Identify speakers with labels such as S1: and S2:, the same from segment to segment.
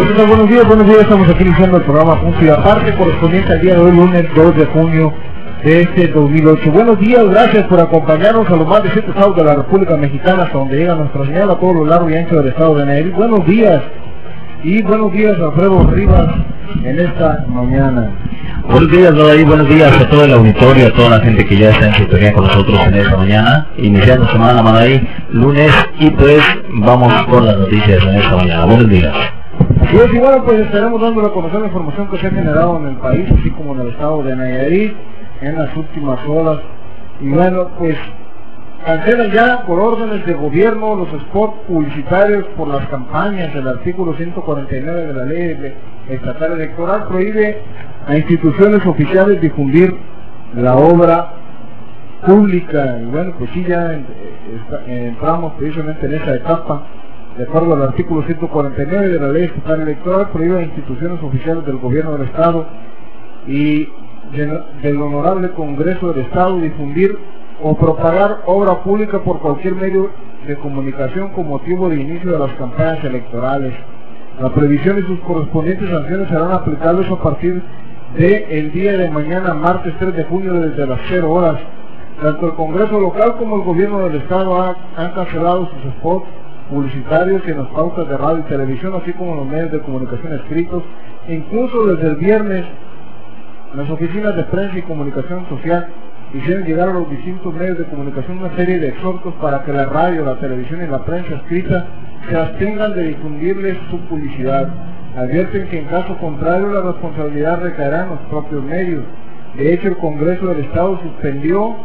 S1: ¿qué tal? Buenos días, estamos aquí iniciando el programa Punto y Aparte, correspondiente al día de hoy, lunes 2 de junio de este 2008. Buenos días, gracias por acompañarnos a los más de 7 estados de la República Mexicana, hasta donde llega nuestra señal a todo lo largo y ancho del estado de Nayarit. Buenos días, y buenos días a Alfredo Rivas en esta mañana.
S2: Buenos días, David, buenos días a todo el auditorio, a toda la gente que ya está en sintonía con nosotros en esta mañana, iniciando semana, Manaí, lunes, y pues vamos con las noticias en esta mañana. Buenos días.
S1: Y bueno, pues estaremos dando a conocer la información que se ha generado en el país, así como en el estado de Nayarit, en las últimas horas. Y bueno, pues cancelan ya por órdenes de gobierno los spots publicitarios por las campañas. El artículo 149 de la ley estatal electoral prohíbe a instituciones oficiales difundir la obra pública. Y bueno, pues sí, ya entramos precisamente en esa etapa. De acuerdo al artículo 149 de la ley estatal electoral, prohíbe a instituciones oficiales del gobierno del estado y del honorable Congreso del Estado difundir o propagar obra pública por cualquier medio de comunicación con motivo de inicio de las campañas electorales. La previsión y sus correspondientes sanciones serán aplicables a partir del día de mañana, martes 3 de junio, desde las 0 horas. Tanto el Congreso local como el gobierno del Estado han cancelado sus spots publicitarios en las pautas de radio y televisión, así como en los medios de comunicación escritos. Incluso desde el viernes, las oficinas de prensa y comunicación social hicieron llegar a los distintos medios de comunicación una serie de exhortos para que la radio, la televisión y la prensa escrita se abstengan de difundirles su publicidad. Advierten que en caso contrario la responsabilidad recaerá en los propios medios. De hecho, el Congreso del Estado suspendió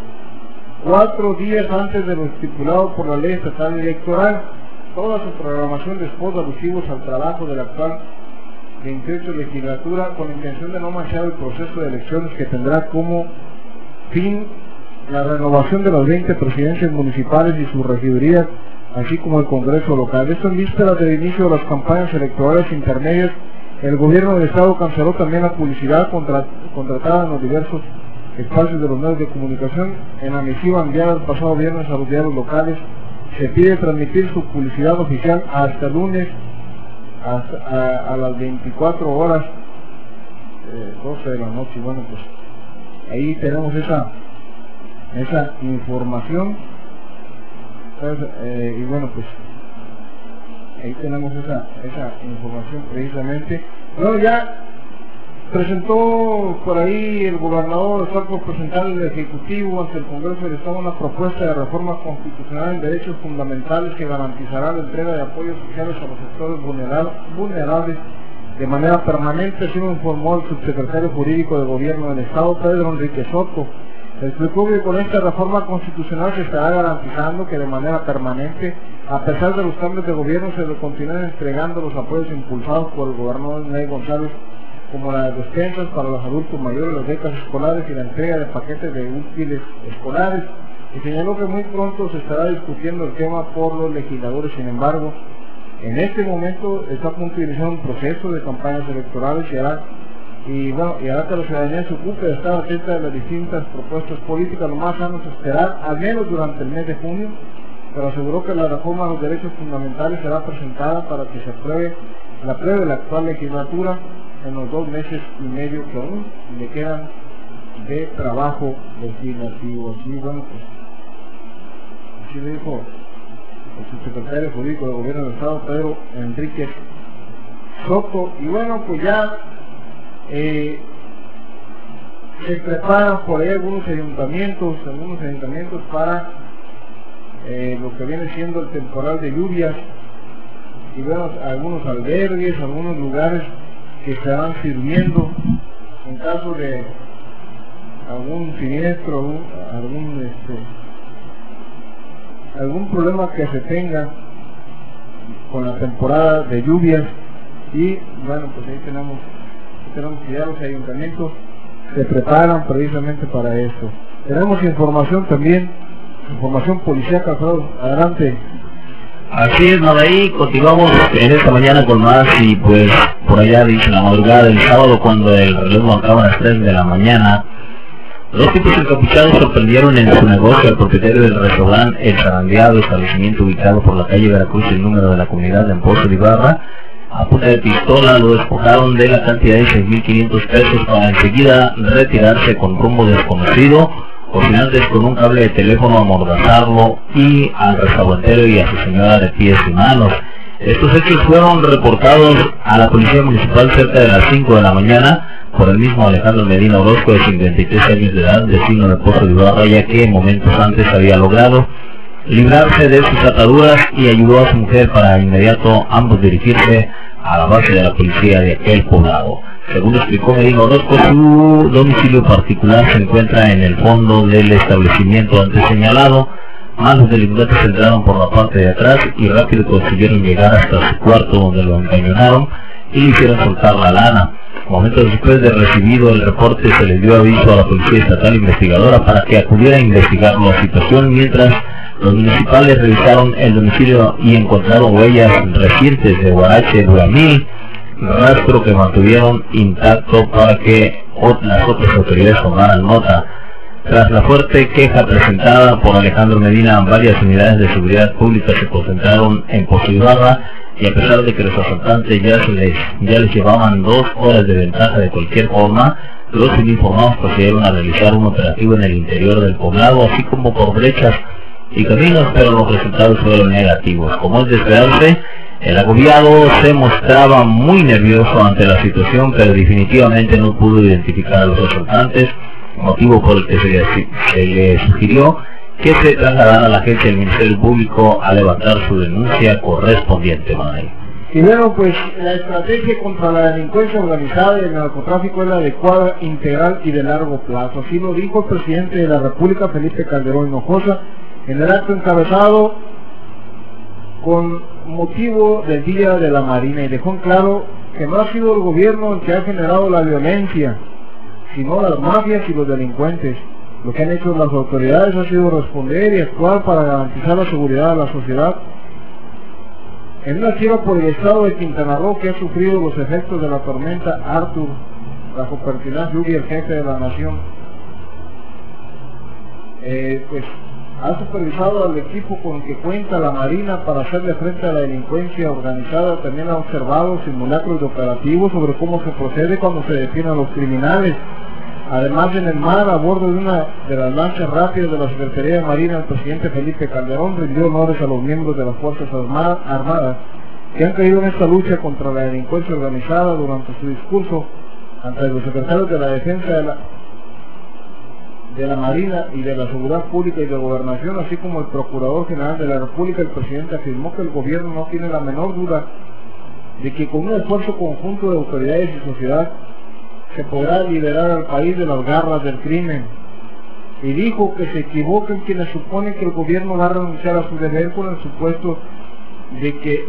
S1: 4 días antes de lo estipulado por la ley estatal electoral toda su programación de spots alusivos al trabajo de la actual 28 legislatura, con la intención de no manchar el proceso de elecciones que tendrá como fin la renovación de las 20 presidencias municipales y sus regidurías, así como el Congreso local. Esto en vísperas del inicio de las campañas electorales intermedias. El gobierno del Estado canceló también la publicidad contratada en los diversos espacios de los medios de comunicación. En la misiva enviada el pasado viernes a los diarios locales, se pide transmitir su publicidad oficial hasta lunes a las 24 horas, 12 de la noche. Y bueno, pues ahí tenemos esa información. Y bueno, pues ahí tenemos esa información precisamente. Bueno, ya presentó por ahí el gobernador, está por presentar el Ejecutivo ante el Congreso del Estado una propuesta de reforma constitucional en derechos fundamentales que garantizará la entrega de apoyos sociales a los sectores vulnerables de manera permanente. Así lo informó el subsecretario jurídico de Gobierno del Estado, Pedro Enrique Soto. Explicó que con esta reforma constitucional se estará garantizando que de manera permanente, a pesar de los cambios de gobierno, se le continúen entregando los apoyos impulsados por el gobernador Ney González, como las despensas para los adultos mayores, las becas escolares y la entrega de paquetes de útiles escolares. Y señaló que muy pronto se estará discutiendo el tema por los legisladores. Sin embargo, en este momento está a punto de iniciar un proceso de campañas electorales y hará que la ciudadanía se ocupe de estar atenta de las distintas propuestas políticas. Lo más sano es esperar, al menos durante el mes de junio, pero aseguró que la reforma de los derechos fundamentales será presentada para que se apruebe la actual legislatura en los 2 meses y medio que aún le quedan de trabajo legislativo. Así, bueno, pues así le dijo el subsecretario jurídico del Gobierno del Estado, Pedro Enrique Soto. Y bueno, pues ya se preparan por ahí algunos ayuntamientos para lo que viene siendo el temporal de lluvias. Y bueno, algunos albergues, algunos lugares que estarán sirviendo en caso de algún siniestro, algún problema que se tenga con la temporada de lluvias. Y bueno, pues ahí tenemos que ya los ayuntamientos se preparan precisamente para esto. Tenemos información también, información policíaca. Adelante.
S2: Así es, Madaí, continuamos en esta mañana con más. Y pues por allá dice la madrugada del sábado, cuando el reloj marcaba las 3 de la mañana, 2 tipos encapuchados sorprendieron en su negocio al propietario del restaurante El Zarandeado, establecimiento ubicado por la calle Veracruz y el número de la comunidad de Pozo de Ibarra, a punta de pistola lo despojaron de la cantidad de 6.500 pesos para enseguida retirarse con rumbo desconocido, coordinantes con un cable de teléfono amordazarlo y al restaurantero y a su señora de pies y manos. Estos hechos fueron reportados a la policía municipal cerca de las 5 de la mañana por el mismo Alejandro Medina Orozco, de 53 años de edad, vecino de Pozo de Ibarra, ya que momentos antes había logrado librarse de sus ataduras y ayudó a su mujer para inmediato ambos dirigirse a la base de la policía de aquel poblado. Según explicó Medina Orozco, su domicilio particular se encuentra en el fondo del establecimiento antes señalado, más los delincuentes entraron por la parte de atrás y rápido consiguieron llegar hasta su cuarto, donde lo encañonaron y le hicieron soltar la lana. Momentos después de recibido el reporte, se le dio aviso a la Policía Estatal Investigadora para que acudiera a investigar la situación, mientras los municipales revisaron el domicilio y encontraron huellas recientes de guarache duramil, rastro que mantuvieron intacto para que las otras autoridades tomaran nota. Tras la fuerte queja presentada por Alejandro Medina, varias unidades de seguridad pública se concentraron en Pozo de Ibarra, y a pesar de que los asaltantes ya les llevaban 2 horas de ventaja de cualquier forma, los uniformados procedieron a realizar un operativo en el interior del poblado, así como por brechas y caminos, pero los resultados fueron negativos. Como es de esperarse, el agobiado se mostraba muy nervioso ante la situación, pero definitivamente no pudo identificar a los asaltantes, motivo por el que se le sugirió que se trasladara a la agencia del Ministerio Público a levantar su denuncia correspondiente.
S1: Y bueno, pues la estrategia contra la delincuencia organizada y el narcotráfico es la adecuada, integral y de largo plazo. Así lo dijo el presidente de la República, Felipe Calderón Hinojosa, en el acto encabezado con motivo del Día de la Marina, y dejó en claro que no ha sido el gobierno el que ha generado la violencia, sino las mafias y los delincuentes. Lo que han hecho las autoridades ha sido responder y actuar para garantizar la seguridad de la sociedad. En una gira por el estado de Quintana Roo, que ha sufrido los efectos de la tormenta Arthur, bajo pertinaz lluvia, el jefe de la nación pues ha supervisado al equipo con que cuenta la Marina para hacerle frente a la delincuencia organizada. También ha observado simulacros de operativos sobre cómo se procede cuando se detienen a los criminales. Además, en el mar, a bordo de una de las lanchas rápidas de la Secretaría de Marina, el presidente Felipe Calderón rindió honores a los miembros de las Fuerzas Armadas que han caído en esta lucha contra la delincuencia organizada. Durante su discurso ante los secretarios de la Defensa de la Marina y de la Seguridad Pública y de Gobernación, así como el Procurador General de la República, el presidente afirmó que el gobierno no tiene la menor duda de que con un esfuerzo conjunto de autoridades y sociedad se podrá liberar al país de las garras del crimen, y dijo que se equivocan quienes suponen que el gobierno va a renunciar a su deber con el supuesto de que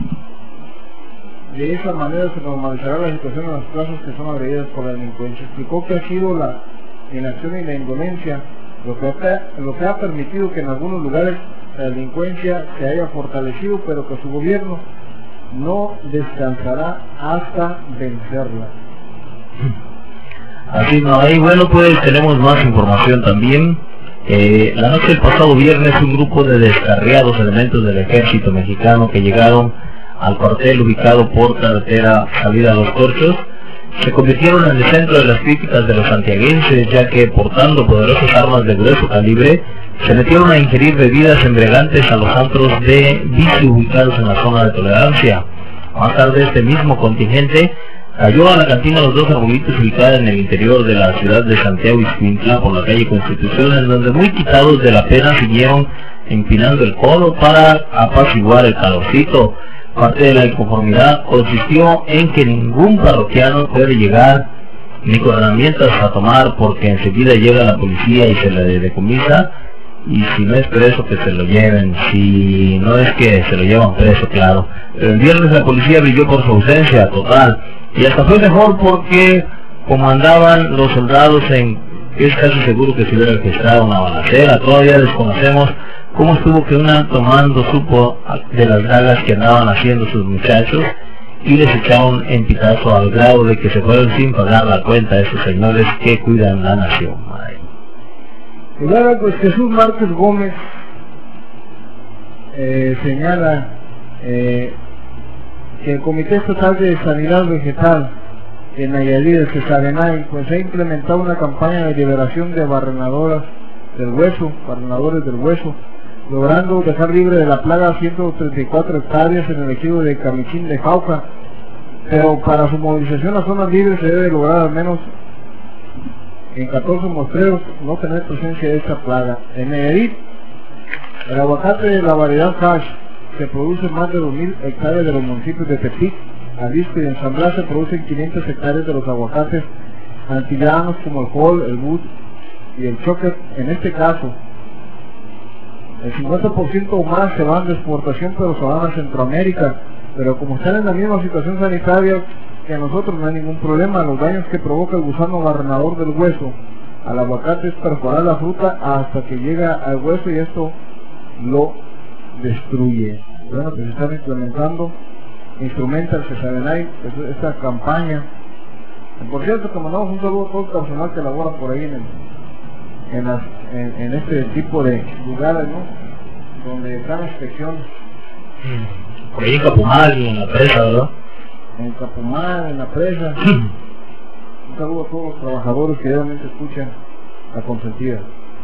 S1: de esa manera se normalizará la situación en las plazas que son agredidas por la delincuencia. Explicó que ha sido la inacción y la indolencia lo que ha permitido que en algunos lugares la delincuencia se haya fortalecido, pero que su gobierno no descansará hasta vencerla.
S2: Así no hay. Bueno, pues tenemos más información también. La noche del pasado viernes, un grupo de descarriados elementos del ejército mexicano que llegaron al cuartel ubicado por carretera salida a Los Corchos se convirtieron en el centro de las críticas de los santiaguenses, ya que portando poderosas armas de grueso calibre se metieron a ingerir bebidas embriagantes a los antros de vicio ubicados en la zona de tolerancia. Más tarde, este mismo contingente cayó a la cantina Los Dos Arbolitos, ubicada en el interior de la ciudad de Santiago Ixcuintla por la calle Constitución, en donde muy quitados de la pena siguieron empinando el codo para apaciguar el calorcito. Parte de la inconformidad consistió en que ningún parroquiano puede llegar ni con herramientas a tomar, porque enseguida llega la policía y se le decomisa, y si no es preso que se lo lleven, si no es que se lo llevan preso, claro. Pero el viernes la policía brilló por su ausencia total, y hasta fue mejor porque como andaban los soldados es casi seguro que se hubiera registrado una balacera. Todavía desconocemos cómo estuvo que un alto mando supo de las dragas que andaban haciendo sus muchachos y les echaron en pitazo al grado de que se fueron sin pagar la cuenta a esos señores que cuidan la nación.
S1: Y bueno, pues Jesús Márquez Gómez que el Comité Estatal de Sanidad Vegetal en Nayarit, el CESARENAI, pues ha implementado una campaña de liberación de barrenadores del hueso, logrando dejar libre de la plaga 134 hectáreas en el ejido de Camichín de Jauja, pero para su movilización a zonas libres se debe lograr al menos en 14 muestreos no tener presencia de esta plaga. En Nayarit, el aguacate de la variedad Hash se produce en más de 2.000 hectáreas de los municipios de Tepic, Jalisco y en San Blas se producen 500 hectáreas de los aguacates antillanos como el Hall, el Bud y el Choker. En este caso, el 50% o más se van de exportación, pero se van a Centroamérica. Pero como están en la misma situación sanitaria que a nosotros, no hay ningún problema. Los daños que provoca el gusano barrenador del hueso al aguacate es perforar la fruta hasta que llega al hueso y esto lo destruye. Bueno, pues están implementando, instrumenta el CESARENAI esta campaña. Por cierto, que mandamos un saludo a todo el personal que labora por ahí en este tipo de lugares, ¿no? Donde están inspecciones.
S2: Por ahí en Capumal y en la presa, ¿verdad?
S1: En Capumal, en la presa. Un saludo a todos los trabajadores que realmente escuchan la consentida.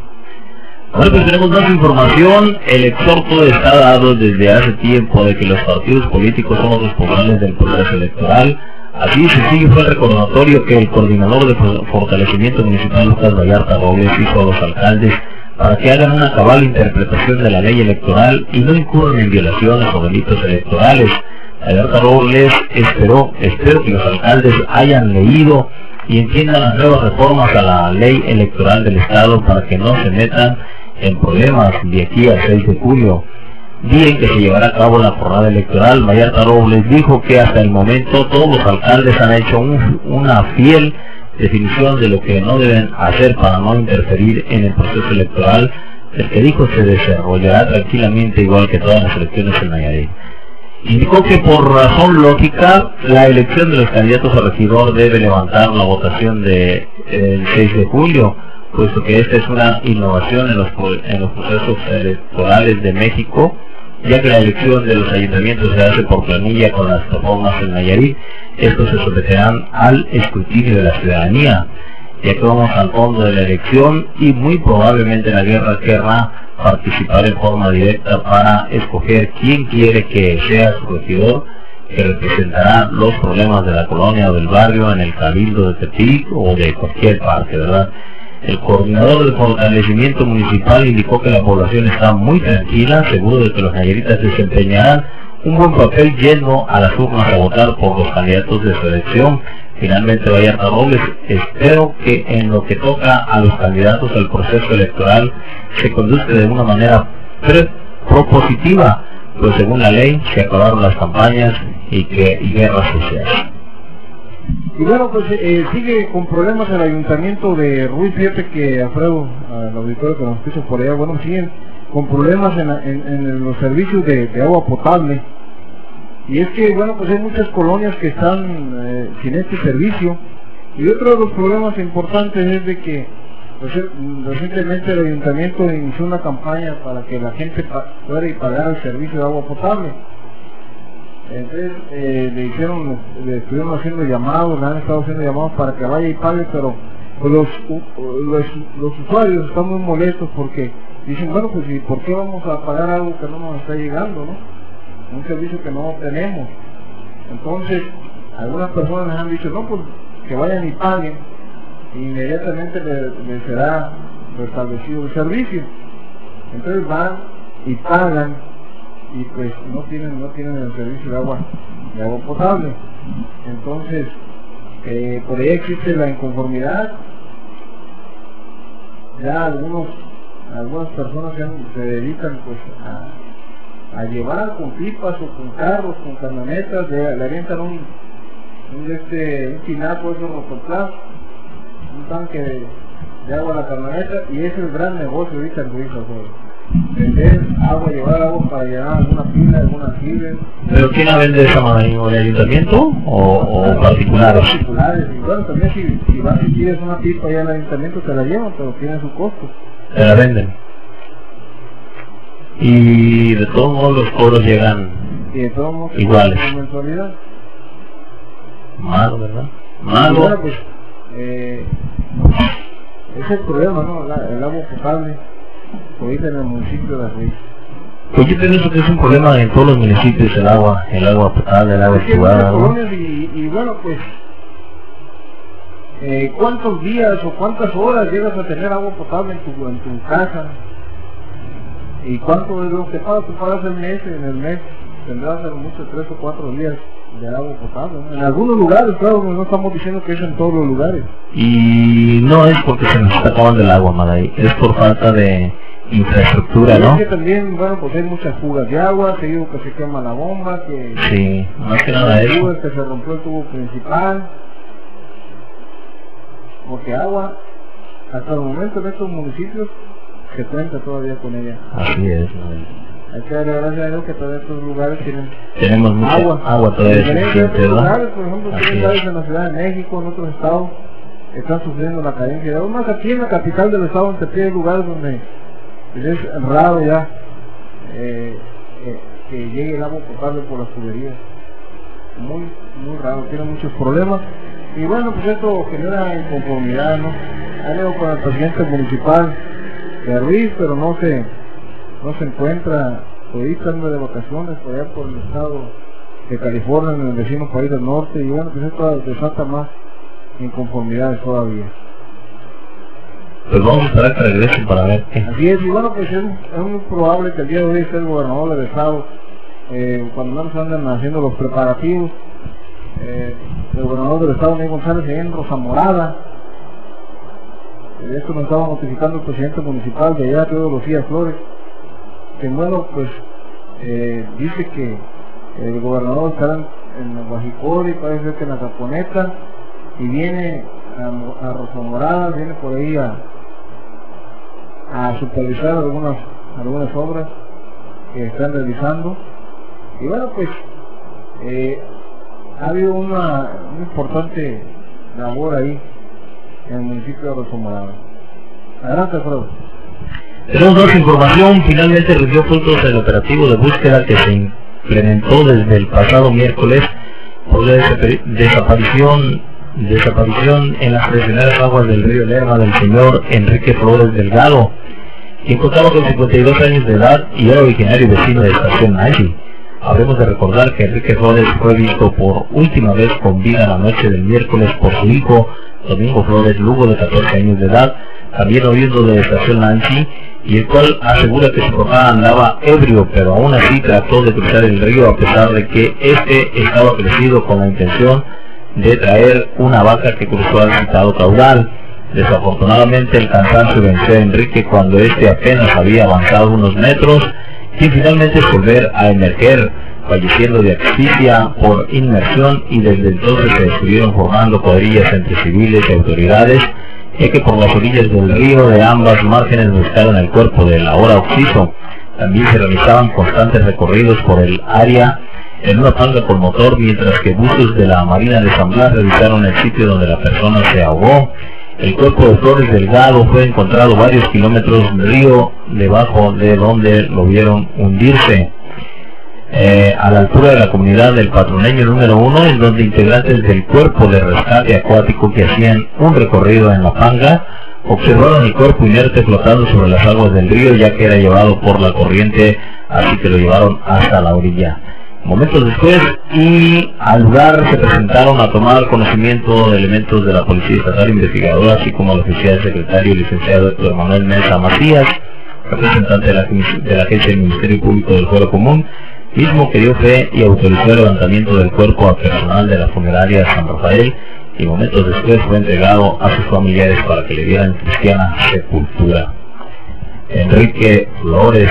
S2: Ahora pues tenemos más información. El exhorto está dado desde hace tiempo de que los partidos políticos son los responsables del proceso electoral. Así de sencillo fue el recordatorio que el coordinador de fortalecimiento municipal, Lucas Vallarta Robles, hizo a los alcaldes para que hagan una cabal interpretación de la ley electoral y no incurran en violaciones o delitos electorales. Vallarta Robles espero que los alcaldes hayan leído y entiendan las nuevas reformas a la ley electoral del Estado para que no se metan en problemas de aquí al 6 de julio, día en que se llevará a cabo la jornada electoral. Vallarta Robles dijo que hasta el momento todos los alcaldes han hecho una fiel definición de lo que no deben hacer para no interferir en el proceso electoral, el que dijo se desarrollará tranquilamente igual que todas las elecciones en Nayarit. Indicó que por razón lógica la elección de los candidatos a regidor debe levantar la votación del 6 de julio, puesto que esta es una innovación en los procesos electorales de México, ya que la elección de los ayuntamientos se hace por planilla con las reformas en Nayarit. Estos se someterán al escrutinio de la ciudadanía, ya que vamos al fondo de la elección y muy probablemente la guerra querrá participar en forma directa para escoger quién quiere que sea su regidor, que representará los problemas de la colonia o del barrio en el cabildo de Tepic o de cualquier parte, ¿verdad? El coordinador de fortalecimiento municipal indicó que la población está muy tranquila, seguro de que los nayaritas desempeñarán un buen papel yendo a las urnas a votar por los candidatos de su elección. Finalmente, Vallarta Robles espero que en lo que toca a los candidatos al proceso electoral se conduzca de una manera propositiva, pues según la ley se acabaron las campañas y guerras sociales.
S1: Y bueno, pues sigue con problemas el ayuntamiento de Ruiz. Fíjate que Alfredo, al auditorio que nos escucha por allá, bueno, siguen con problemas en los servicios de agua potable. Y es que, bueno, pues hay muchas colonias que están sin este servicio. Y otro de los problemas importantes es de que recientemente el ayuntamiento inició una campaña para que la gente pueda pagar el servicio de agua potable. Entonces le estuvieron haciendo llamados, le han estado haciendo llamados para que vaya y pague, pero pues los usuarios están muy molestos porque dicen, bueno, pues ¿y por qué vamos a pagar algo que no nos está llegando, no? Un servicio que no tenemos. Entonces algunas personas les han dicho, no, pues que vayan y paguen, e inmediatamente les será restablecido el servicio. Entonces van y pagan y pues no tienen el servicio de agua potable. Entonces por ahí existe la inconformidad. Ya algunas personas se dedican pues a llevar con pipas o con carros, con camionetas, le avientan un tinaco, esos rotoplas, un tanque de agua a la camioneta, y es el gran negocio ahorita en Ruiz, vender agua, llevar agua para llenar alguna pila, alguna fibra.
S2: ¿Pero quién la vende de esa manera? ¿El ayuntamiento o particulares?
S1: Particulares, y bueno, también si quieres una pipa allá en el ayuntamiento te la llevan, pero tiene su costo.
S2: Te la venden. Y de todos modos los cobros llegan
S1: y de todos modos
S2: iguales.
S1: Su mensualidad.
S2: Malo, ¿verdad? Malo.
S1: Bueno, pues, ese es el problema, ¿no? El agua potable, ahorita en el municipio de Ruiz.
S2: Pues yo pienso que es un problema en todos los municipios, el agua potable, el agua entubada, ¿no?
S1: Y bueno, pues, ¿cuántos días o cuántas horas llegas a tener agua potable en tu casa? ¿Y cuánto es lo que pagas? Tú pagas en el mes tendrás a lo mucho 3 o 4 días de agua potable, ¿no? En algunos lugares, claro, no estamos diciendo que es en todos los lugares.
S2: Y no es porque se nos está acabando el agua, Maday, es por falta de infraestructura, ¿no?
S1: Es que también, bueno, pues hay muchas fugas de agua, seguido que se quema la bomba, que...
S2: Sí, más que nada eso.
S1: Que se rompió el tubo principal. Porque agua, hasta el momento en estos municipios, se cuenta todavía con ella.
S2: Así es, Maday.
S1: Hay que darle gracias a Dios que todos estos lugares
S2: tenemos mucha agua todavía suficiente, ¿verdad?
S1: Lugares, por ejemplo, hay lugares en la Ciudad de México, en otros estados, están sufriendo la carencia de agua. Más aquí en la capital del estado, en Tepic, hay lugares donde es raro ya que llegue el agua potable por las tuberías. Muy raro, tiene muchos problemas. Y bueno, pues esto genera inconformidad, ¿no? Han ido con el presidente municipal de Ruiz, pero no se encuentra, ahorita anda de vacaciones por allá por el estado de California, en el vecino país del norte, y bueno, pues esto desata más inconformidades todavía.
S2: Pues vamos a esperar que regresen para ver qué.
S1: Así es, y bueno, pues es muy probable que el día de hoy esté el gobernador del estado, cuando menos andan haciendo los preparativos, el gobernador del estado, Miguel González, en Rosa Morada. Esto nos estaba notificando el presidente municipal de allá, Teodoro Lucía Flores, que bueno, pues dice que el gobernador estará en Guajicori, parece ser que en la Zaponeta, y viene a Rosa Morada, viene por ahí a supervisar algunas obras que están realizando. Y bueno, pues ha habido una importante labor ahí en el municipio de Rosa Morada. Adelante, Alfredo.
S2: Tenemos más información. Finalmente rindió frutos el operativo de búsqueda que se implementó desde el pasado miércoles por la desaparición en las primeras aguas del río Lerma del señor Enrique Flores Delgado, quien contaba con 52 años de edad y era originario y vecino de Estación Nancy. Habremos de recordar que Enrique Flores fue visto por última vez con vida la noche del miércoles por su hijo Domingo Flores Lugo, de 14 años de edad, también oriundo de Estación Nancy, y el cual asegura que su papá andaba ebrio, pero aún así trató de cruzar el río a pesar de que este estaba crecido con la intención de traer una vaca que cruzó al citado caudal. Desafortunadamente el cansancio venció a Enrique cuando este apenas había avanzado unos metros, y finalmente volver a emerger, falleciendo de asfixia por inmersión, y desde entonces se estuvieron formando cuadrillas entre civiles y autoridades, ya que por las orillas del río de ambas márgenes buscaron el cuerpo del ahora occiso. También se realizaban constantes recorridos por el área en una panga con motor, mientras que buzos de la Marina de San Blas revisaron el sitio donde la persona se ahogó. El cuerpo de Flores Delgado fue encontrado varios kilómetros del río, debajo de donde lo vieron hundirse. A la altura de la comunidad del Patroneño número 1, en donde integrantes del cuerpo de rescate acuático que hacían un recorrido en la panga observaron el cuerpo inerte flotando sobre las aguas del río, ya que era llevado por la corriente, así que lo llevaron hasta la orilla. Momentos después, y al lugar se presentaron a tomar conocimiento de elementos de la Policía Estatal Investigadora, así como el oficial secretario licenciado Héctor Manuel Mesa Macías, representante de la Agencia del Ministerio Público del Fuero Común, mismo que dio fe y autorizó el levantamiento del cuerpo a personal de la funeraria San Rafael, y momentos después fue entregado a sus familiares para que le dieran cristiana sepultura. Enrique Flores,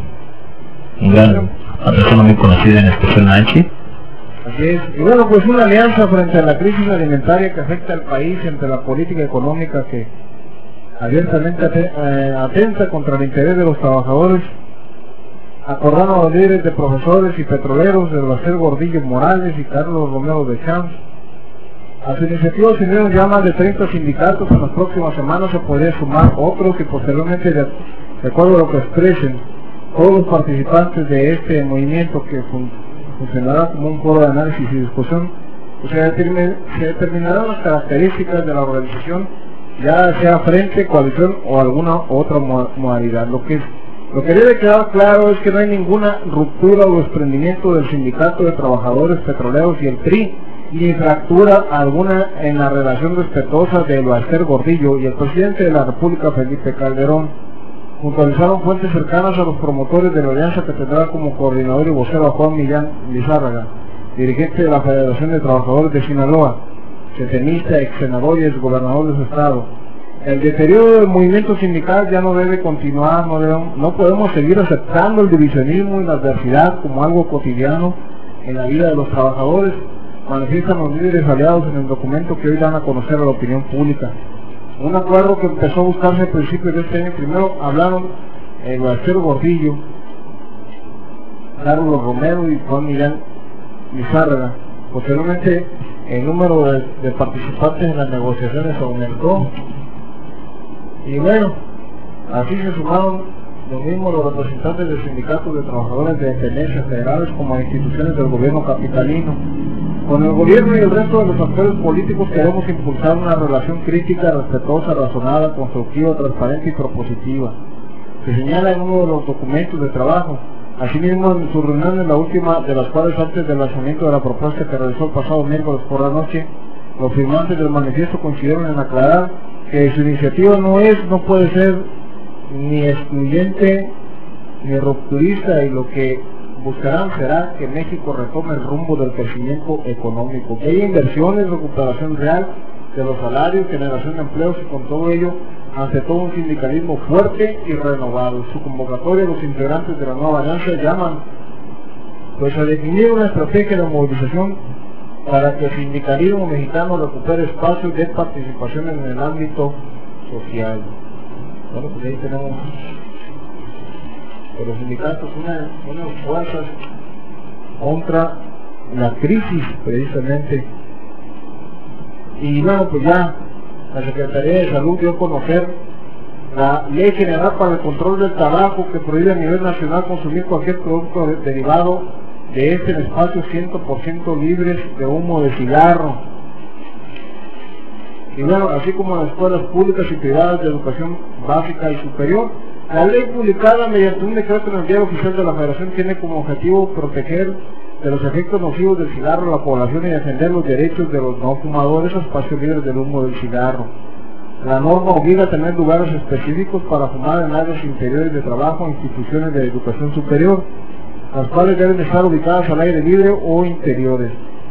S2: un gran persona muy conocida en Estación Nancy.
S1: Así es. Y bueno, pues una alianza frente a la crisis alimentaria que afecta al país, entre la política económica que abiertamente atenta contra el interés de los trabajadores. Acordaron a los líderes de profesores y petroleros, de Bacer Gordillo Morales y Carlos Romero de Champs. A su iniciativa se unieron ya más de 30 sindicatos. En las próximas semanas se podría sumar otros, y posteriormente, de acuerdo a lo que expresen todos los participantes de este movimiento que funcionará como un foro de análisis y discusión. Se determinarán las características de la organización, ya sea frente, coalición o alguna otra modalidad. Lo que debe quedar claro es que no hay ninguna ruptura o desprendimiento del Sindicato de Trabajadores Petroleros y el PRI, ni fractura alguna en la relación respetuosa de Balaster Gordillo y el presidente de la República, Felipe Calderón. Puntualizaron fuentes cercanas a los promotores de la alianza, que tendrá como coordinador y vocero a Juan Millán Lizárraga, dirigente de la Federación de Trabajadores de Sinaloa, setenista, ex senador y ex gobernador de su estado. El deterioro del movimiento sindical ya no debe continuar, no podemos seguir aceptando el divisionismo y la adversidad como algo cotidiano en la vida de los trabajadores, manifiestan los líderes aliados en el documento que hoy dan a conocer a la opinión pública. Un acuerdo que empezó a buscarse a principios de este año. Primero hablaron Balaster Gordillo, Carlos Romero y Juan Millán Lizárraga. Posteriormente el número de participantes en las negociaciones aumentó y bueno, así se sumaron lo mismo los representantes de sindicatos de trabajadores de dependencias federales como a instituciones del gobierno capitalino. Con el gobierno y el resto de los actores políticos queremos impulsar una relación crítica, respetuosa, razonada, constructiva, transparente y propositiva. Se señala en uno de los documentos de trabajo. Asimismo, en sus reuniones, la última de las cuales antes del lanzamiento de la propuesta que realizó el pasado miércoles por la noche, los firmantes del manifiesto coincidieron en aclarar que su iniciativa no puede ser ni excluyente ni rupturista, y lo que buscarán será que México retome el rumbo del crecimiento económico, que haya inversiones, recuperación real de los salarios, generación de empleos, y con todo ello, ante todo, un sindicalismo fuerte y renovado. Su convocatoria, los integrantes de la nueva alianza llaman a definir una estrategia de movilización para que el sindicalismo mexicano recupere espacios de participación en el ámbito social. Bueno, pues ahí tenemos de los sindicatos unas fuerzas contra la crisis, precisamente. Y bueno, pues ya la Secretaría de Salud dio a conocer la Ley General para el Control del Tabaco, que prohíbe a nivel nacional consumir cualquier producto derivado de este en espacios 100% libres de humo de cigarro. Y bueno, así como en escuelas públicas y privadas de educación básica y superior. La ley publicada mediante un decreto en el Diario Oficial de la Federación tiene como objetivo proteger de los efectos nocivos del cigarro a la población y defender los derechos de los no fumadores a espacios libres del humo del cigarro. La norma obliga a tener lugares específicos para fumar en áreas interiores de trabajo e instituciones de educación superior, las cuales deben estar ubicadas al aire libre o interiores.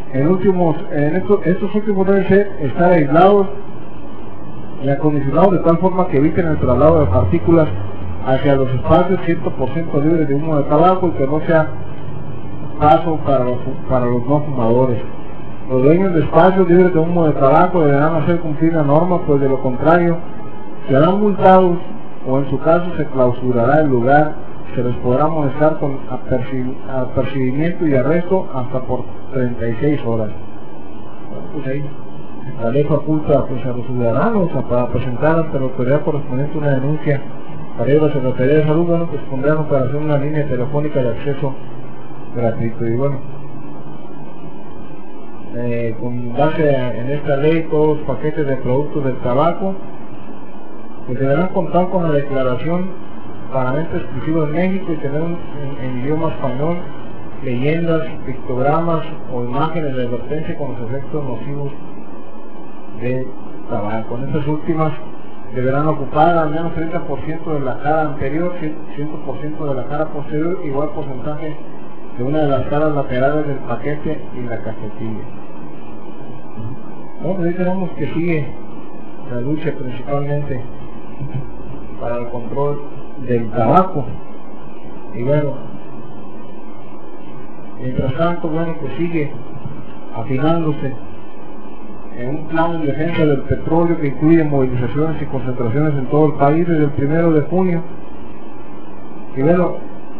S1: Estos últimos deben estar aislados y acondicionados de tal forma que eviten el traslado de partículas hacia los espacios 100% libres de humo de tabaco, y que no sea paso para los no fumadores. Los dueños de espacios libres de humo de tabaco deberán hacer cumplir la norma, pues de lo contrario serán multados o en su caso se clausurará el lugar. Se les podrá molestar con apercibimiento y arresto hasta por 36 horas. Bueno, pues ahí la ley faculta a los ciudadanos para presentar ante la autoridad correspondiente una denuncia para ir a la Secretaría de Salud. Bueno, pues pondrán para hacer una línea telefónica de acceso gratuito. Y bueno, con base en esta ley, todos los paquetes de productos del tabaco pues deberán contar con la declaración para venta exclusiva en México y tener en idioma español leyendas, pictogramas o imágenes de advertencia con los efectos nocivos del tabaco. En estas últimas deberán ocupar al menos 30% de la cara anterior, 100% de la cara posterior, igual porcentaje de una de las caras laterales del paquete y la cajetilla. Bueno, ahí tenemos que sigue la lucha principalmente para el control del tabaco. Y bueno, mientras tanto, bueno, pues sigue afinándose en un plan de defensa del petróleo que incluye movilizaciones y concentraciones en todo el país desde el 1 de junio. Y bueno,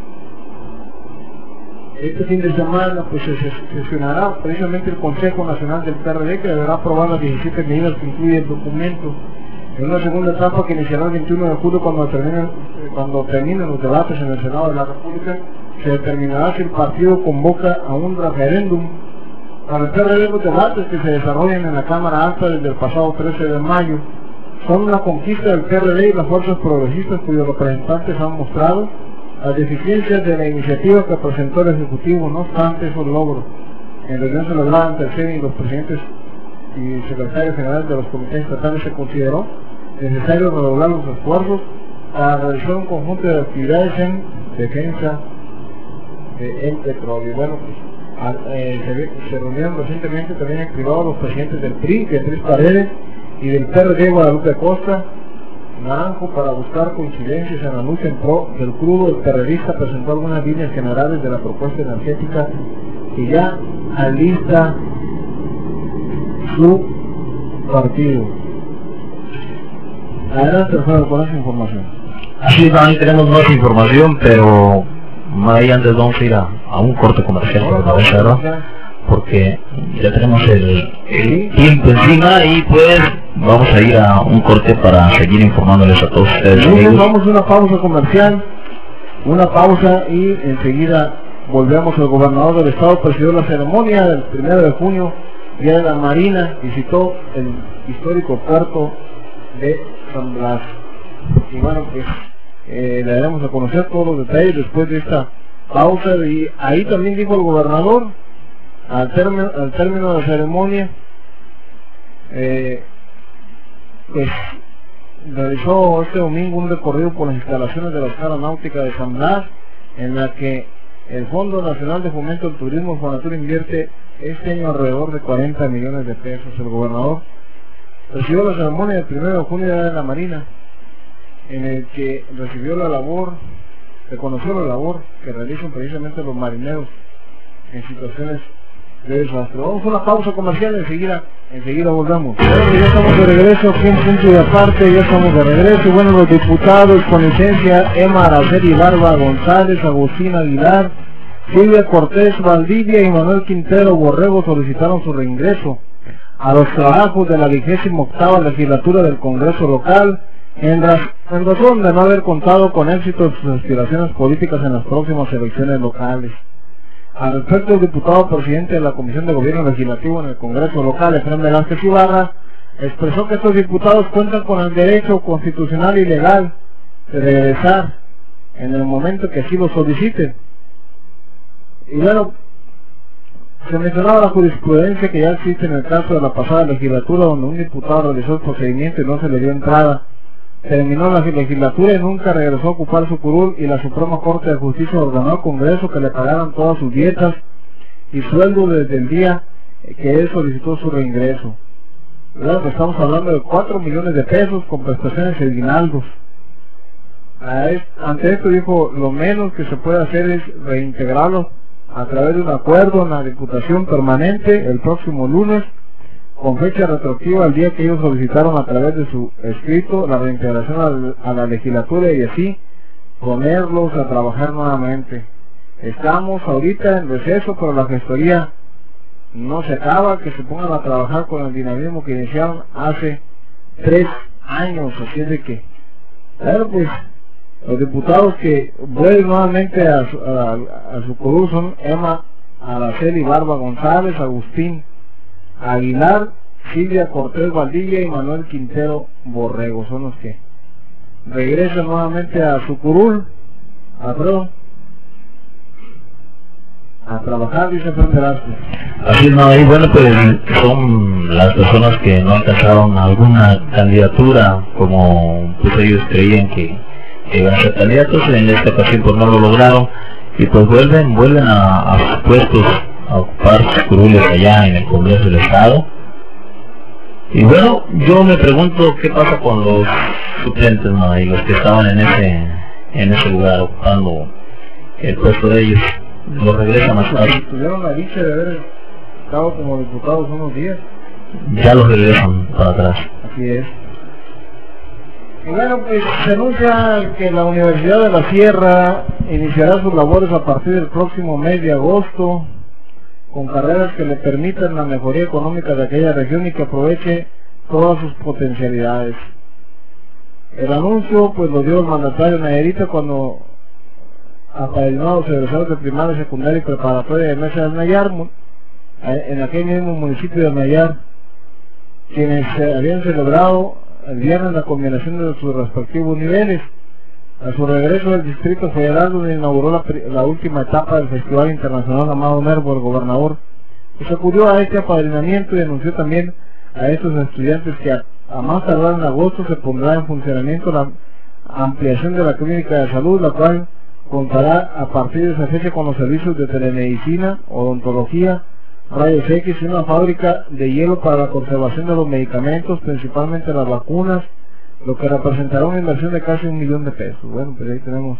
S1: este fin de semana pues se sesionará precisamente el Consejo Nacional del PRD, que deberá aprobar las 17 medidas que incluye el documento, en una segunda etapa que iniciará el 21 de julio cuando terminen los debates en el Senado de la República. se determinará si el partido convoca a un referéndum para el PRD. Los debates que se desarrollan en la Cámara Alta desde el pasado 13 de mayo son una conquista del PRD y las fuerzas progresistas cuyos representantes han mostrado las deficiencias de la iniciativa que presentó el Ejecutivo. No obstante esos logros, en reunión celebrada ante el CENI y los presidentes y secretarios generales de los comités estatales, se consideró necesario redoblar los esfuerzos para realizar un conjunto de actividades en defensa del petróleo. Bueno, pues, se reunieron recientemente también en privado los presidentes del PRI, Beatriz Paredes, y del PRD, Guadalupe Costa Naranjo, para buscar coincidencias en la lucha en pro del crudo. El PRDista presentó algunas líneas generales de la propuesta energética que ya alista su partido. Adelante, Alfredo, con esa información.
S2: Así es, ahí tenemos más información, pero ahí antes vamos a ir a un corte comercial, ¿verdad? Porque ya tenemos el tiempo encima y pues vamos a ir a un corte para seguir informándoles a todos ustedes.
S1: Bien, vamos a una pausa comercial, y enseguida volvemos. El gobernador del estado presidió la ceremonia del 1 de junio, Día de la Marina, visitó el histórico puerto de San Blas. Y bueno, pues le daremos a conocer todos los detalles después de esta pausa. Y ahí también dijo el gobernador, al término de la ceremonia, pues realizó este domingo un recorrido por las instalaciones de la Escuela Náutica de San Blas, en la que el Fondo Nacional de Fomento del Turismo, Fonatur, invierte este año alrededor de 40 millones de pesos. El gobernador recibió la ceremonia del 1 de junio de la Marina, en el que reconoció la labor que realizan precisamente los marineros en situaciones de desastre. Vamos a una pausa comercial, enseguida volvemos. Bueno, ya estamos de regreso aquí en Punto y Aparte, ya estamos de regreso. Bueno, los diputados con licencia: Emma Araceli Barba González, Agustín Aguilar, Silvia Cortés Valdivia y Manuel Quintero Borrego solicitaron su reingreso a los trabajos de la 28ª legislatura del Congreso local en razón de no haber contado con éxito en sus aspiraciones políticas en las próximas elecciones locales. Al respecto, el diputado presidente de la Comisión de Gobierno Legislativo en el Congreso local, Efraín Velázquez Ibarra, expresó que estos diputados cuentan con el derecho constitucional y legal de regresar en el momento que así lo soliciten. Y bueno, se mencionaba la jurisprudencia que ya existe en el caso de la pasada legislatura, donde un diputado realizó el procedimiento y no se le dio entrada. Terminó la legislatura y nunca regresó a ocupar su curul, y la Suprema Corte de Justicia ordenó al Congreso que le pagaran todas sus dietas y sueldo desde el día que él solicitó su reingreso. Luego estamos hablando de 4 millones de pesos con prestaciones y aguinaldos. Ante esto dijo, lo menos que se puede hacer es reintegrarlo a través de un acuerdo en la Diputación Permanente el próximo lunes, con fecha retroactiva al día que ellos solicitaron a través de su escrito la reintegración a la legislatura, y así ponerlos a trabajar nuevamente. Estamos ahorita en receso, pero la gestoría no se acaba, que se pongan a trabajar con el dinamismo que iniciaron hace 3 años, así es de que, claro, pues, los diputados que vuelven nuevamente a su curul son Emma Araceli Barba González, Agustín Aguilar, Silvia Cortés Valdivia y Manuel Quintero Borrego. Son los que regresan nuevamente a su curul, a trabajar, dice Efraín Velázquez.
S2: Así es, ahí bueno, pues son las personas que no alcanzaron alguna candidatura, como pues ellos creían que iban a ser candidatos. En esta ocasión pues no lo lograron, y pues vuelven a sus puestos, a ocupar sus curules allá en el Congreso del Estado. Y bueno, yo me pregunto qué pasa con los suplentes, ¿no? Y los que estaban en ese lugar ocupando el puesto de ellos, los regresan más tarde.
S1: Tuvieron la dicha de haber estado como diputados unos días,
S2: ya los regresan para atrás.
S1: Así es. Y bueno, pues se anuncia que la Universidad de la Sierra iniciará sus labores a partir del próximo mes de agosto, con carreras que le permitan la mejoría económica de aquella región y que aproveche todas sus potencialidades. El anuncio pues lo dio el mandatario nayarita cuando apadrinados egresados de primaria, secundaria y preparatoria de Mesa de Nayar, en aquel mismo municipio de Nayar, quienes habían celebrado el viernes la combinación de sus respectivos niveles. A su regreso del Distrito Federal, donde inauguró la última etapa del Festival Internacional Amado Nervo, el gobernador pues acudió a este apadrinamiento y anunció también a estos estudiantes que a más tardar en agosto se pondrá en funcionamiento la ampliación de la clínica de salud, la cual contará a partir de esa fecha con los servicios de telemedicina, odontología, rayos X y una fábrica de hielo para la conservación de los medicamentos, principalmente las vacunas, lo que representará una inversión de casi $1 millón. Bueno, pues ahí tenemos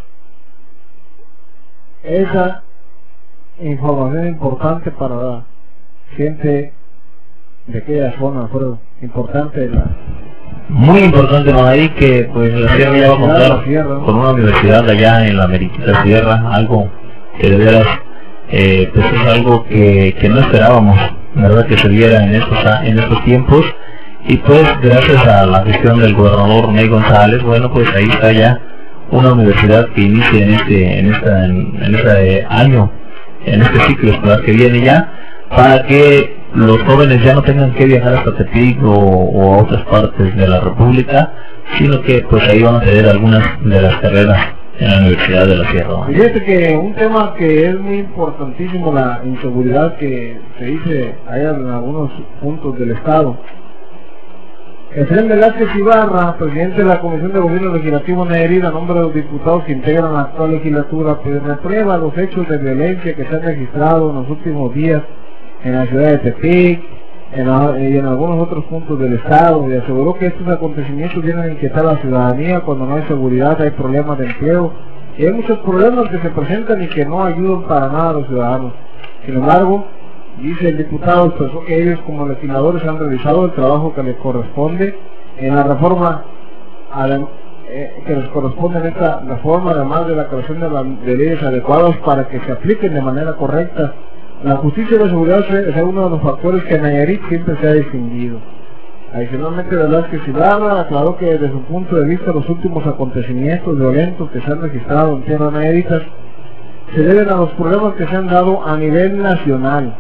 S1: esa información importante para la gente de aquella zona, fue importante
S2: muy importante, Madaí, que pues la Sierra ya va a contar con una universidad allá en la Meritita Sierra, algo que de veras pues es algo que no esperábamos, verdad, que se diera en estos tiempos. Y pues gracias a la gestión del gobernador Ney González, bueno, pues ahí está ya una universidad que inicia en este año, en este ciclo escolar que viene ya, para que los jóvenes ya no tengan que viajar hasta Tepic o a otras partes de la República, sino que pues ahí van a tener algunas de las carreras en la Universidad de la Sierra.
S1: Fíjate que un tema que es muy importantísimo, la inseguridad que se dice allá en algunos puntos del estado. Efraín Velázquez Ibarra, presidente de la Comisión de Gobierno Legislativo Nayarit, a nombre de los diputados que integran la actual legislatura, pues reprueba los hechos de violencia que se han registrado en los últimos días en la ciudad de Tepic y en algunos otros puntos del estado, y aseguró que estos acontecimientos vienen a inquietar a la ciudadanía. Cuando no hay seguridad hay problemas de empleo y hay muchos problemas que se presentan y que no ayudan para nada a los ciudadanos. Sin embargo, dice el diputado, expresó que ellos como legisladores han realizado el trabajo que les corresponde en la reforma, que les corresponde en esta reforma, además de la creación de leyes adecuadas para que se apliquen de manera correcta. La justicia y la seguridad es uno de los factores que en Nayarit siempre se ha distinguido. Adicionalmente, Velázquez Ibarra aclaró que desde su punto de vista los últimos acontecimientos violentos que se han registrado en tierras nayaritas se deben a los problemas que se han dado a nivel nacional.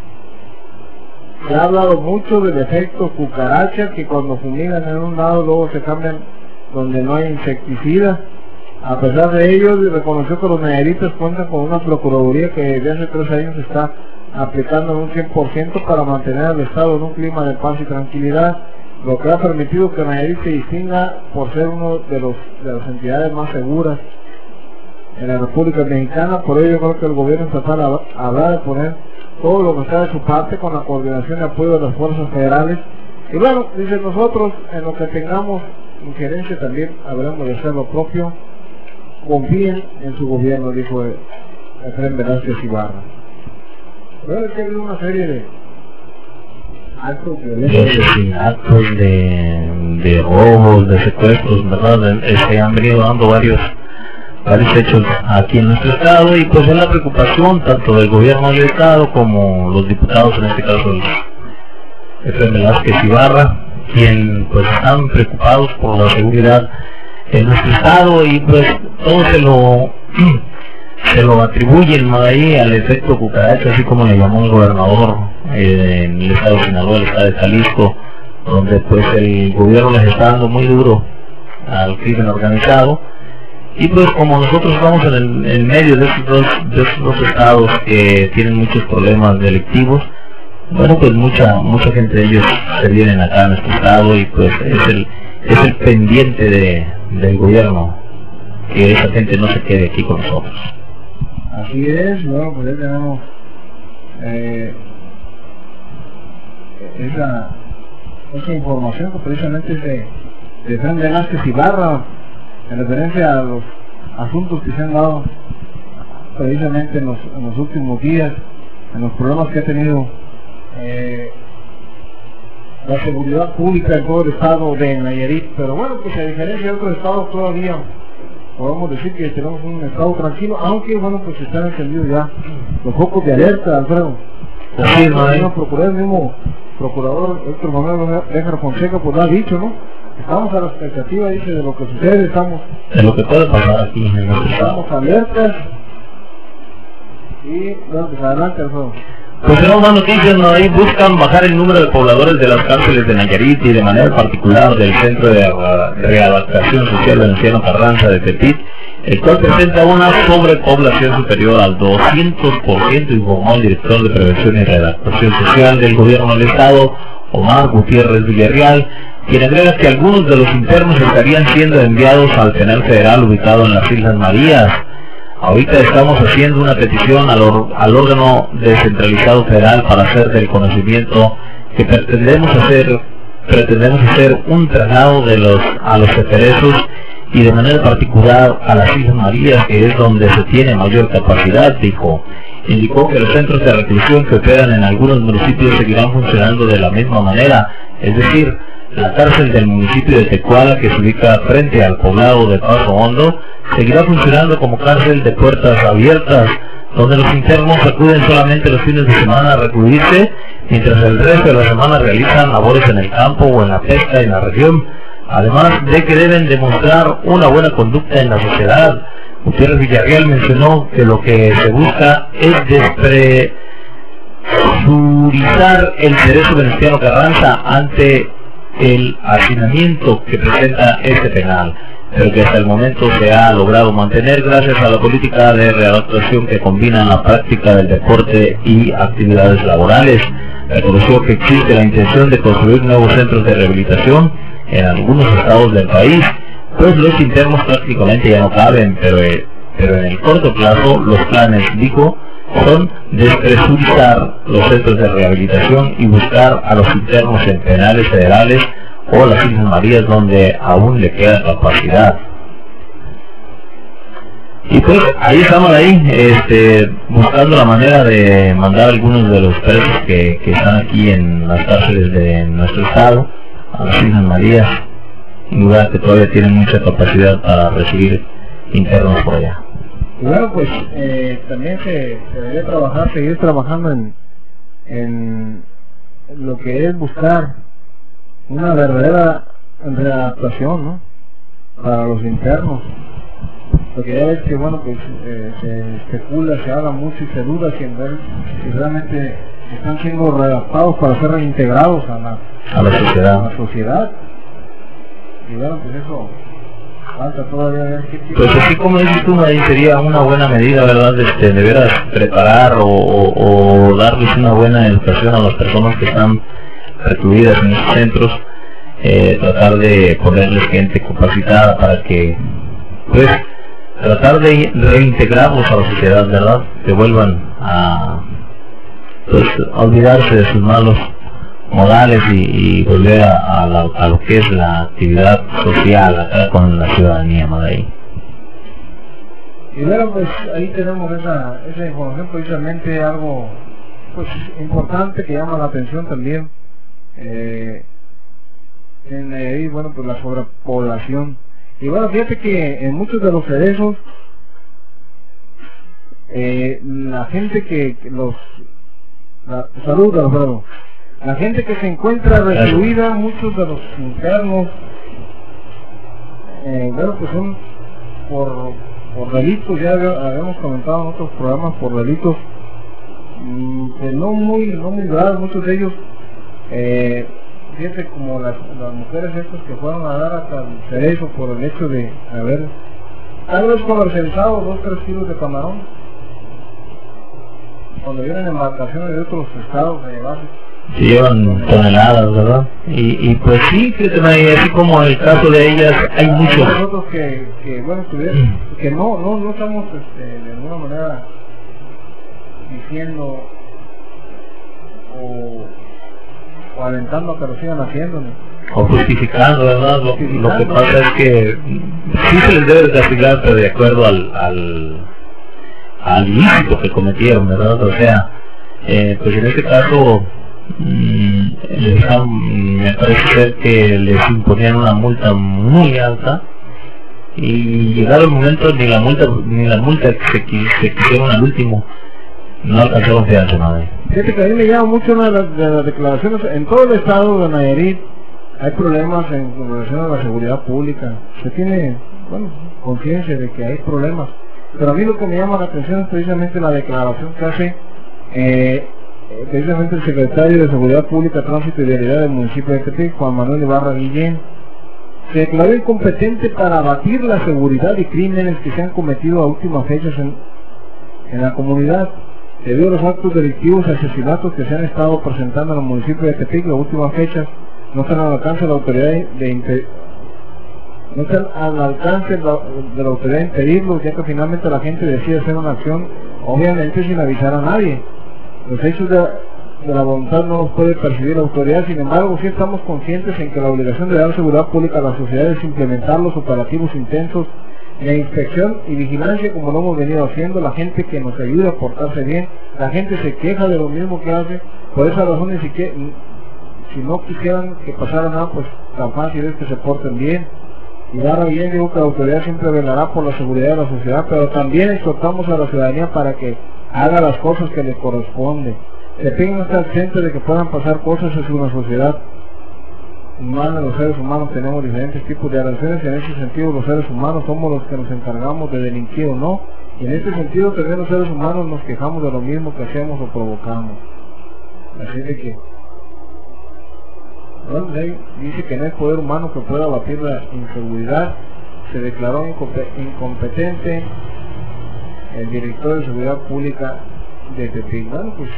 S1: Se ha hablado mucho del efecto cucaracha, que cuando fumigan en un lado luego se cambian donde no hay insecticida. A pesar de ello, reconoció que los nayaritas cuentan con una procuraduría que desde hace 3 años se está aplicando en un 100% para mantener al Estado en un clima de paz y tranquilidad, lo que ha permitido que Nayarit se distinga por ser uno de las entidades más seguras en la República Mexicana. Por ello, yo creo que el gobierno estatal habrá de poner todo lo que está de su parte con la coordinación y apoyo de las fuerzas federales. Y bueno, dice, nosotros en lo que tengamos injerencia también habremos de hacer lo propio. Confíen en su gobierno, dijo Efraín Velázquez Ibarra. Pero es que hay una serie de actos
S2: violentos, de robos, de secuestros, ¿verdad? Han venido dando varios hechos aquí en nuestro estado, y pues es la preocupación tanto del gobierno del estado como los diputados, en este caso Efraín Velázquez Ibarra, quien pues están preocupados por la seguridad en nuestro estado, y pues todo se lo atribuyen ahí al efecto cucaracha, así como le llamó el gobernador en el estado de Sinaloa, el estado de Jalisco, donde pues el gobierno les está dando muy duro al crimen organizado. Y pues como nosotros estamos en medio de estos dos estados que tienen muchos problemas delictivos, bueno, pues mucha gente de ellos se vienen acá a nuestro estado, y pues es el pendiente del gobierno que esa gente no se quede aquí con nosotros.
S1: Así es. Bueno, pues ya tenemos esa información que precisamente es de Efraín Velázquez Ibarra, en referencia a los asuntos que se han dado precisamente en los últimos días, en los problemas que ha tenido la seguridad pública en todo el estado de Nayarit. Pero bueno, pues a diferencia de otros estados todavía podemos decir que tenemos un estado tranquilo, aunque bueno, pues están encendidos ya los focos de alerta, Alfredo.
S2: Sí,
S1: el mismo procurador Héctor Manuel Béjar Fonseca pues lo ha dicho, ¿no? Estamos a la expectativa, dice, de lo que sucede, estamos
S2: de lo que puede pasar aquí en el estado.
S1: Estamos alertas Y bueno, pues adelante, Alfredo.
S2: Pues tenemos más noticias, ¿no? Ahí buscan bajar el número de pobladores de las cárceles de Nayarit y de manera particular del Centro de Readaptación Social Venustiano Carranza de Tepic, el cual presenta una sobrepoblación superior al 200%, informó el director de Prevención y Readaptación Social del Gobierno del Estado, Omar Gutiérrez Villarreal, quien agrega que algunos de los internos estarían siendo enviados al penal federal ubicado en las Islas Marías. Ahorita estamos haciendo una petición al órgano descentralizado federal para hacer del conocimiento que pretendemos hacer un traslado a los ceferezos y de manera particular a las Islas Marías, que es donde se tiene mayor capacidad, dijo. Indicó que los centros de reclusión que operan en algunos municipios seguirán funcionando de la misma manera, es decir, la cárcel del municipio de Tecuala, que se ubica frente al poblado de Paso Hondo, seguirá funcionando como cárcel de puertas abiertas, donde los internos acuden solamente los fines de semana a recluirse, mientras el resto de la semana realizan labores en el campo o en la pesca en la región, además de que deben demostrar una buena conducta en la sociedad. Gutiérrez Villarreal mencionó que lo que se busca es despresurizar el cerezo Venustiano Carranza ante el hacinamiento que presenta este penal, pero que hasta el momento se ha logrado mantener gracias a la política de readaptación que combina la práctica del deporte y actividades laborales. Reconoció que existe la intención de construir nuevos centros de rehabilitación en algunos estados del país, pues los internos prácticamente ya no caben, pero en el corto plazo los planes, dijo, son despresurizar los centros de rehabilitación y buscar a los internos en penales federales o las Islas Marías donde aún le queda capacidad. Y pues ahí estamos buscando la manera de mandar algunos de los presos que están aquí en las cárceles de nuestro estado a las Islas Marías, en lugar que todavía tienen mucha capacidad para recibir internos por allá.
S1: Y bueno, pues también se debería seguir trabajando en lo que es buscar una verdadera readaptación, ¿no?, para los internos. Porque ya ves que, bueno, pues se especula, se habla mucho y se duda si realmente están siendo readaptados para ser reintegrados a la sociedad. Y bueno, pues eso falta todavía ver qué tipo.
S2: Pues así como dices tú, ahí sería una buena medida, ¿verdad? De veras preparar o darles una buena educación a las personas que están recluidas en estos centros, tratar de ponerles gente capacitada para que, pues, tratar de reintegrarlos a la sociedad, ¿verdad? Que vuelvan a olvidarse de sus malos modales y volver a lo que es la actividad social acá con la ciudadanía, Maday.
S1: Y bueno, pues ahí tenemos esa información, precisamente algo pues importante que llama la atención también, bueno, pues la sobrepoblación. Y bueno, fíjate que en muchos de los cerezos, la gente la gente que se encuentra recluida, muchos de los internos, bueno, pues son por delitos, ya habíamos comentado en otros programas, por delitos no muy graves, muchos de ellos, fíjate, como las mujeres estas que fueron a dar hasta el cerezo por el hecho de haber tal vez comercializado 2-3 kilos de camarón, cuando vienen embarcaciones de otros estados a llevarse.
S2: Se llevan toneladas, ¿verdad? Y pues sí, así como el caso de ellas, hay muchos.
S1: Nosotros que bueno, que no estamos de alguna manera diciendo o alentando a que lo sigan haciendo, ¿no?,
S2: o justificando, ¿verdad? Lo que pasa es que sí se les debe castigar, pero de acuerdo al ilícito que cometieron, ¿verdad? O sea, pues en este caso me parece ser que les imponían una multa muy alta, y llegado el momento ni la multa que se quisieron al último no alcanzaron fianza, madre.
S1: Fíjate que a mí me llama mucho una de las declaraciones. En todo el estado de Nayarit hay problemas en relación a la seguridad pública. Se tiene, bueno, conciencia de que hay problemas. Pero a mí lo que me llama la atención es precisamente la declaración que hace precisamente el secretario de Seguridad Pública, Tránsito y Vialidad del municipio de Tepic, Juan Manuel Ibarra Guillén. Se declaró incompetente para abatir la seguridad y crímenes que se han cometido a últimas fechas en la comunidad, debido a los actos delictivos y asesinatos que se han estado presentando en el municipio de Tepic. Las últimas fechas no están al alcance de la autoridad de impedirlos, ya que finalmente la gente decide hacer una acción, obviamente sin avisar a nadie. Los hechos de la voluntad no los puede percibir la autoridad. Sin embargo, sí estamos conscientes en que la obligación de dar seguridad pública a la sociedad es implementar los operativos intensos de inspección y vigilancia, como lo hemos venido haciendo. La gente que nos ayuda a portarse bien, la gente se queja de lo mismo que hace. Por esa razón, si no quisieran que pasara nada, pues tan fácil es que se porten bien. Ibarra bien dijo que la autoridad siempre velará por la seguridad de la sociedad, pero también exhortamos a la ciudadanía para que haga las cosas que le corresponde. Tepic no está exento de que puedan pasar cosas en una sociedad humana. Los seres humanos tenemos diferentes tipos de relaciones y en ese sentido los seres humanos somos los que nos encargamos de delinquir o no, y en este sentido también los seres humanos nos quejamos de lo mismo que hacemos o provocamos. Así de que la ley dice que no hay poder humano que pueda abatir la inseguridad. Se declaró incompetente el director de Seguridad Pública de Tepic. Bueno, pues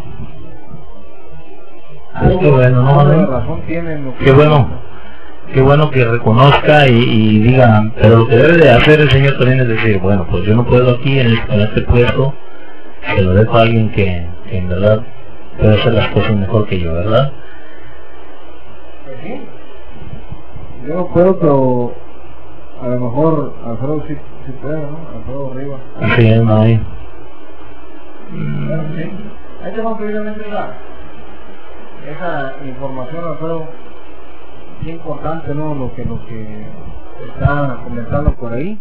S2: qué bueno, ¿no?
S1: Razón tienen lo que
S2: qué bueno que reconozca y diga, pero lo que debe de hacer el señor también es decir, bueno, pues yo no puedo aquí en este puesto, se lo dejo a alguien que en verdad puede hacer las cosas mejor que yo, ¿verdad?
S1: Pues sí, yo no puedo, pero a lo mejor Alfredo sí puede, ¿no? Alfredo Rivas.
S2: Así es, no hay.
S1: Sí. Ahí tenemos precisamente esa información, Alfredo, es importante, ¿no? Lo que está comentando por ahí,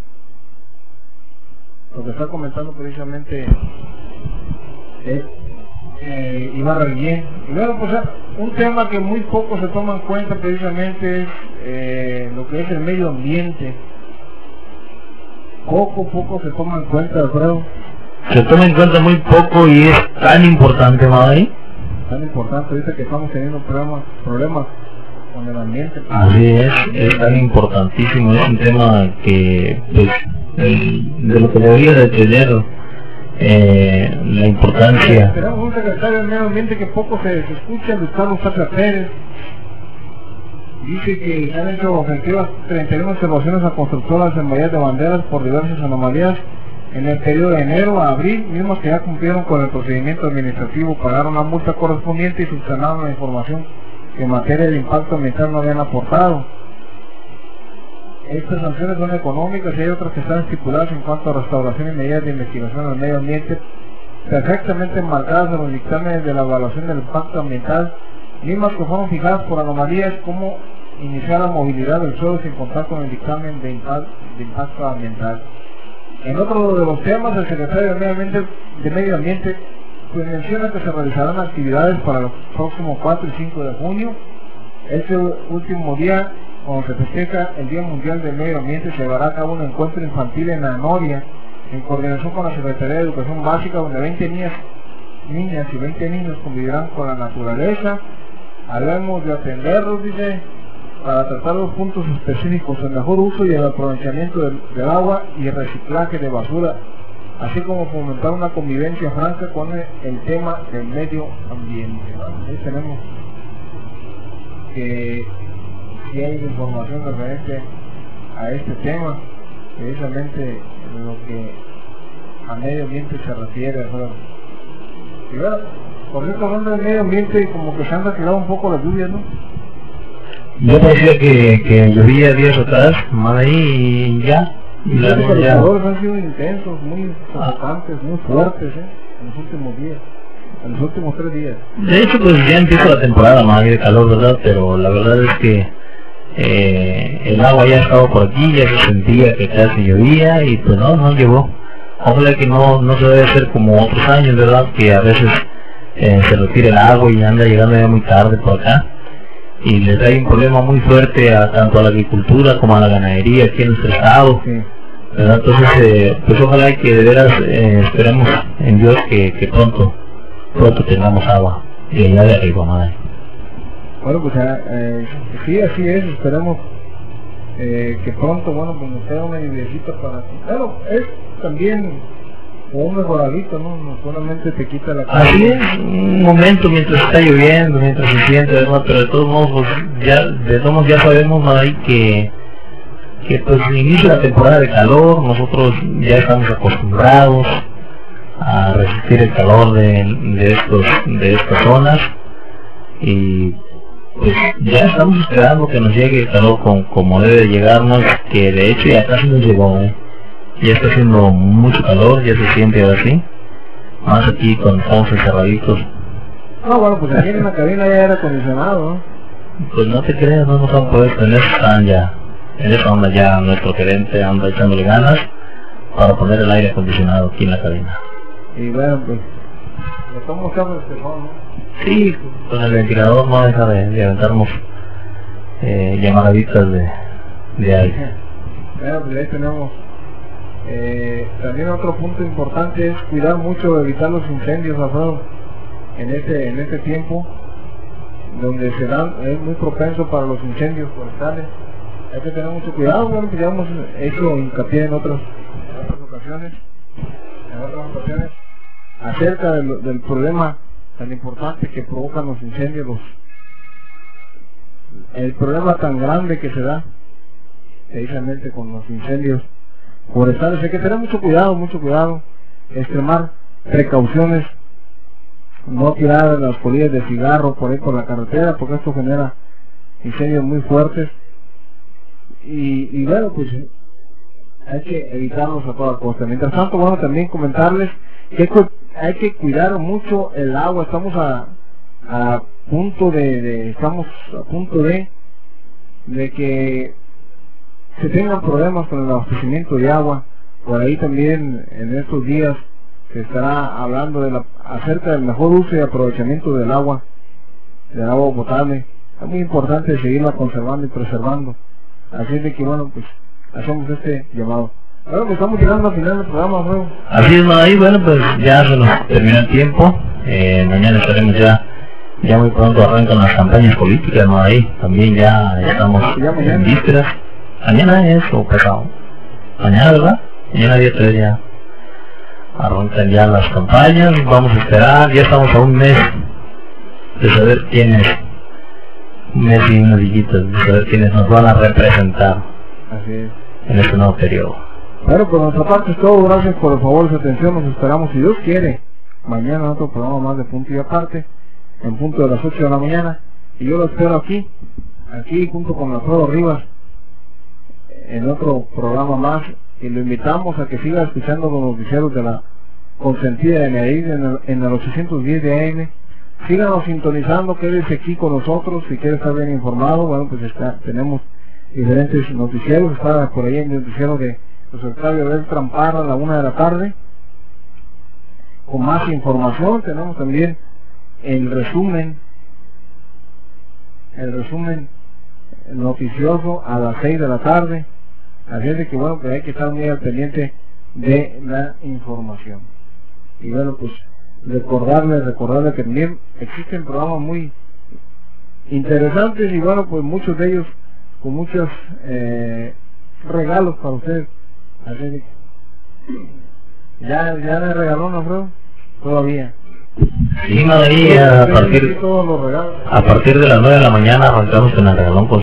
S1: lo que está comentando precisamente Ibarra Guillén. Y luego, pues, un tema que muy poco se toma en cuenta precisamente es lo que es el medio ambiente. Poco se toma en cuenta, Alfredo.
S2: Se toma en cuenta muy poco y es tan importante, Madrid.
S1: Tan importante, dice que estamos teniendo problemas con el ambiente.
S2: Así es tan importantísimo, es un tema que, pues, de lo que debería de tener la importancia.
S1: Tenemos un secretario del medio ambiente que poco se escucha, Luis Carlos Tapia Pérez. Dice que se han hecho ofensivas 31 observaciones a constructoras en Bahía de Banderas por diversas anomalías en el periodo de enero a abril, mismos que ya cumplieron con el procedimiento administrativo, pagaron la multa correspondiente y subsanaron la información que en materia de impacto ambiental no habían aportado. Estas sanciones son económicas y hay otras que están estipuladas en cuanto a restauración y medidas de investigación del medio ambiente, perfectamente enmarcadas en los dictámenes de la evaluación del impacto ambiental, mismas que fueron fijadas por anomalías como iniciar la movilidad del suelo sin contar con el dictamen de impacto ambiental. En otro de los temas, el secretario de Medio Ambiente pues menciona que se realizarán actividades para los próximos 4 y 5 de junio. Este último día, cuando se festeja el Día Mundial del Medio Ambiente, se llevará a cabo un encuentro infantil en la Noria, en coordinación con la Secretaría de Educación Básica, donde 20 niñas y 20 niños convivirán con la naturaleza. Hablamos de atenderlos, dice, para tratar los puntos específicos, el mejor uso y el aprovechamiento del agua y el reciclaje de basura, así como fomentar una convivencia franca con el tema del medio ambiente. Ahí tenemos que si hay información referente a este tema, precisamente lo que a medio ambiente se refiere. Y bueno, por cierto, hablando del medio ambiente, como que se han retirado un poco las lluvias, ¿no?
S2: Yo decía que llovía días atrás, más ahí y ya.
S1: Los calores han sido intensos, muy sofocantes, muy fuertes, en los últimos días, en los últimos 3 días.
S2: De hecho, pues ya empieza la temporada más de calor, ¿verdad? Pero la verdad es que el agua ya estaba por aquí, ya se sentía que casi llovía y pues no llegó. Ojalá que no se debe hacer como otros años, ¿verdad? Que a veces se retira el agua y anda llegando ya muy tarde por acá. Y les trae un problema muy fuerte tanto a la agricultura como a la ganadería aquí en nuestro estado.
S1: Sí.
S2: ¿verdad? Entonces, pues ojalá que de veras esperemos en Dios que pronto tengamos agua y allá de arriba, madre.
S1: Bueno, pues sí, así es, esperemos que pronto, bueno, pues nos queda una lluviecita para... Bueno, es también un mejoradito, ¿no? No solamente te quita la...
S2: Así es, un momento mientras está lloviendo, mientras se siente, ¿verdad? Pero de todos modos, pues, ya sabemos, madre, que pues inicia la temporada de calor, nosotros ya estamos acostumbrados a resistir el calor de estas zonas, y pues ya estamos esperando que nos llegue el calor como debe de llegarnos, que de hecho ya casi nos llegó, ya está haciendo mucho calor, ya se siente así, más aquí con todos encerraditos.
S1: No, bueno, pues aquí en la cabina ya era acondicionado, ¿no?
S2: Pues no te creas, no nos han puesto, en esa onda ya nuestro gerente anda echándole ganas para poner el aire acondicionado aquí en la cabina.
S1: Y bueno, pues le tomamos caso de este fondo, ¿no?
S2: Sí, con el ventilador no deja de aventarnos llamaraditas de aire.
S1: Bueno, pues ahí tenemos. También otro punto importante es cuidar mucho, evitar los incendios, Alfredo, en este tiempo donde se dan, es muy propenso para los incendios forestales. Hay que tener mucho cuidado, bueno, que ya hemos hecho hincapié en otras ocasiones, acerca del problema tan importante que provocan los incendios, el problema tan grande que se da precisamente con los incendios forestales. Hay que tener mucho cuidado, extremar precauciones, no tirar las colillas de cigarro por ahí por la carretera, porque esto genera incendios muy fuertes, y bueno, pues hay que evitarlos a toda costa. Mientras tanto, bueno, también comentarles que hay que cuidar mucho el agua. Estamos a punto de que se tengan problemas con el abastecimiento de agua. Por ahí también en estos días se estará hablando acerca del mejor uso y aprovechamiento del agua potable. Es muy importante seguirla conservando y preservando. Así es de que, bueno, pues hacemos este llamado. Ahora que estamos llegando al final del programa, ¿no?
S2: Así es, ahí, bueno, pues ya se nos terminó el tiempo. Mañana estaremos ya muy pronto arrancan las campañas políticas, ¿no? Ahí también ya estamos en vísperas. Mañana es o pasado. Mañana, ¿verdad? Mañana día 3 ya arrancan ya las campañas. Vamos a esperar, ya estamos a un mes de saber quiénes, un mes y unos dígitos, de saber quiénes nos van a representar.
S1: Así es.
S2: En este nuevo periodo.
S1: Bueno, por nuestra parte es todo. Gracias por el favor, su atención. Nos esperamos, si Dios quiere, mañana otro programa más de Punto y Aparte, en punto de las 8 de la mañana. Y yo lo espero aquí junto con Alfredo Rivas, en otro programa más. Y lo invitamos a que siga escuchando los noticieros de la consentida de Nayarit en el 810 de AM. Síganos sintonizando, quédese aquí con nosotros si quiere estar bien informado. Bueno, pues tenemos diferentes noticieros. Está por ahí el noticiero de José Octavio Beltrán Parra a la 1 de la tarde con más información. Tenemos también el resumen noticioso a las 6 de la tarde. Así es de que, bueno, pues hay que estar muy al pendiente de la información. Y bueno, pues recordarle que también existen programas muy interesantes, y bueno, pues muchos de ellos con muchos regalos para ustedes. Así que ya le regaló, ¿no, Alfredo? Todavía.
S2: Sí, Madrid, a partir de las 9 de la mañana arrancamos con el regalón.